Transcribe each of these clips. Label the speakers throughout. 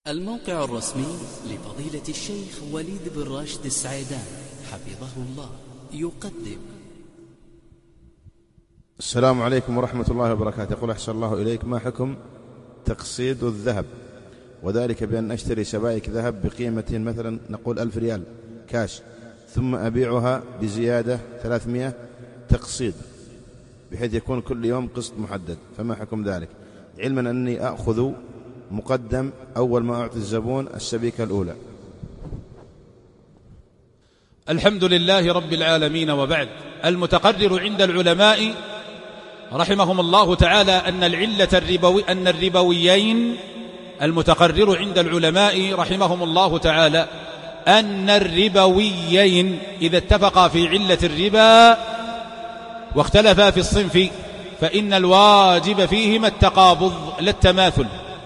Speaker 1: الموقع الرسمي لفضيلة الشيخ وليد بن راشد السعيدان حفظه الله يقدم.
Speaker 2: السلام عليكم ورحمة الله وبركاته. يقول أحسن الله إليك، ما حكم تقسيط الذهب، وذلك بأن أشتري سبائك ذهب بقيمة مثلا نقول 1000 ريال كاش، ثم أبيعها بزيادة 300 تقسيط، بحيث يكون كل يوم قسط محدد، فما حكم ذلك؟ علما أني أخذ مقدم أول ما أعطي الزبون السبيكة الأولى.
Speaker 3: الحمد لله رب العالمين، وبعد. المتقرر عند العلماء رحمهم الله تعالى أن الربويين المتقرر عند العلماء رحمهم الله تعالى أن الربويين إذا اتفقا في علة الربا واختلفا في الصنف فإن الواجب فيهما التقابض لا التماثل.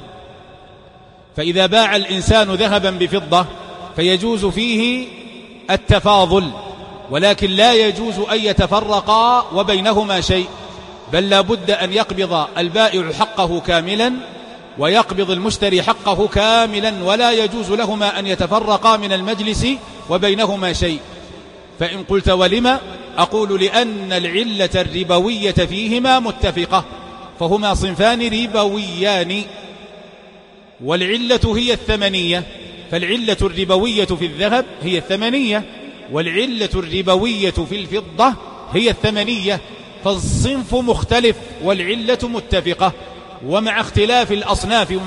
Speaker 3: فإذا باع الإنسان ذهبا بفضة فيجوز فيه التفاضل، ولكن لا يجوز أن يتفرقا وبينهما شيء، بل لا بد أن يقبض البائع حقه كاملا ويقبض المشتري حقه كاملا، ولا يجوز لهما أن يتفرقا من المجلس وبينهما شيء. فإن قلت ولما؟ أقول لأن العلة الربوية فيهما متفقة، فهما صنفان ربويان، والعلة هي الثمنية. فالعلة الربوية في الذهب هي الثمنية، والعلة الربوية في الفضة هي الثمنية، فالصنف مختلف والعلة متفقة. ومع اختلاف الأصناف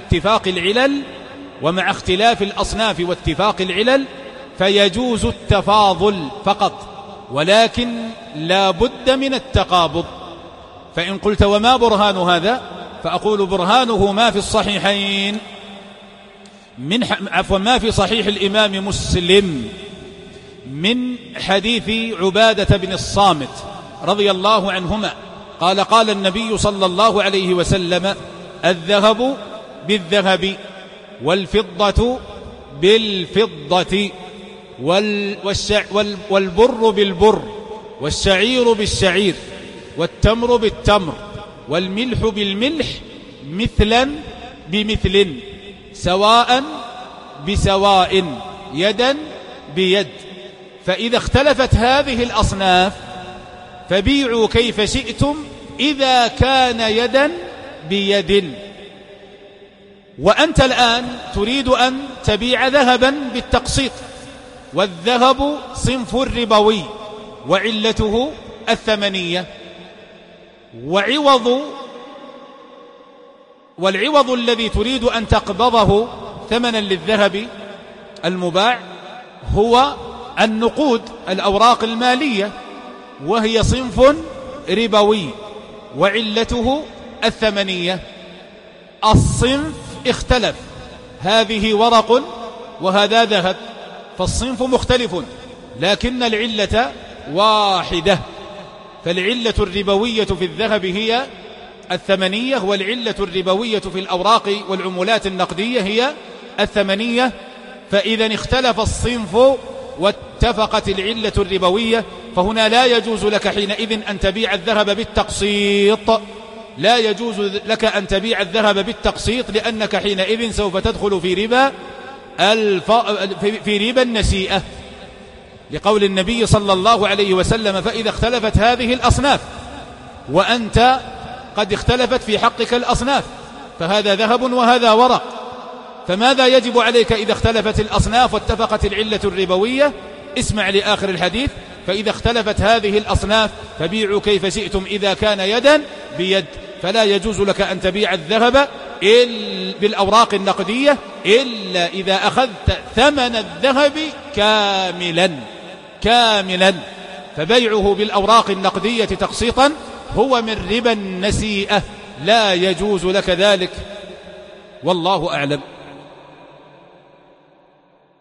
Speaker 3: واتفاق العلل فيجوز التفاضل فقط، ولكن لا بد من التقابض. فإن قلت وما برهان هذا؟ فأقول برهانه ما في الصحيحين ما في صحيح الإمام مسلم من حديث عبادة بن الصامت رضي الله عنهما قال: قال النبي صلى الله عليه وسلم: الذهب بالذهب، والفضة بالفضة، والبر بالبر، والشعير بالشعير، والتمر بالتمر، والملح بالملح، مثلا بمثل، سواء بسواء، يدا بيد. فإذا اختلفت هذه الأصناف فبيعوا كيف شئتم إذا كان يدا بيد. وأنت الآن تريد أن تبيع ذهبا بالتقسيط، والذهب صنف ربوي وعلته الثمنية، والعوض الذي تريد أن تقبضه ثمنا للذهب المباع هو النقود، الأوراق المالية، وهي صنف ربوي وعلته الثمنية. الصنف اختلف، هذه ورق وهذا ذهب، فالصنف مختلف لكن العلة واحدة. فالعلة الربوية في الذهب هي الثمنية، والعلة الربوية في الأوراق والعملات النقدية هي الثمنية. فإذا اختلف الصنف واتفقت العلة الربوية فهنا لا يجوز لك حينئذ أن تبيع الذهب بالتقسيط، لا يجوز لك أن تبيع الذهب بالتقسيط، لأنك حينئذ سوف تدخل في ربا النسيئة، لقول النبي صلى الله عليه وسلم: فإذا اختلفت هذه الأصناف، وأنت قد اختلفت في حقك الأصناف، فهذا ذهب وهذا ورق، فماذا يجب عليك إذا اختلفت الأصناف واتفقت العلة الربوية؟ اسمع لآخر الحديث: فإذا اختلفت هذه الأصناف فبيعوا كيف شئتم إذا كان يدا بيد. فلا يجوز لك أن تبيع الذهب بالأوراق النقدية إلا إذا أخذت ثمن الذهب كاملا، فبيعه بالأوراق النقدية تقسيطا هو من ربا النسيئة، لا يجوز لك ذلك، والله أعلم.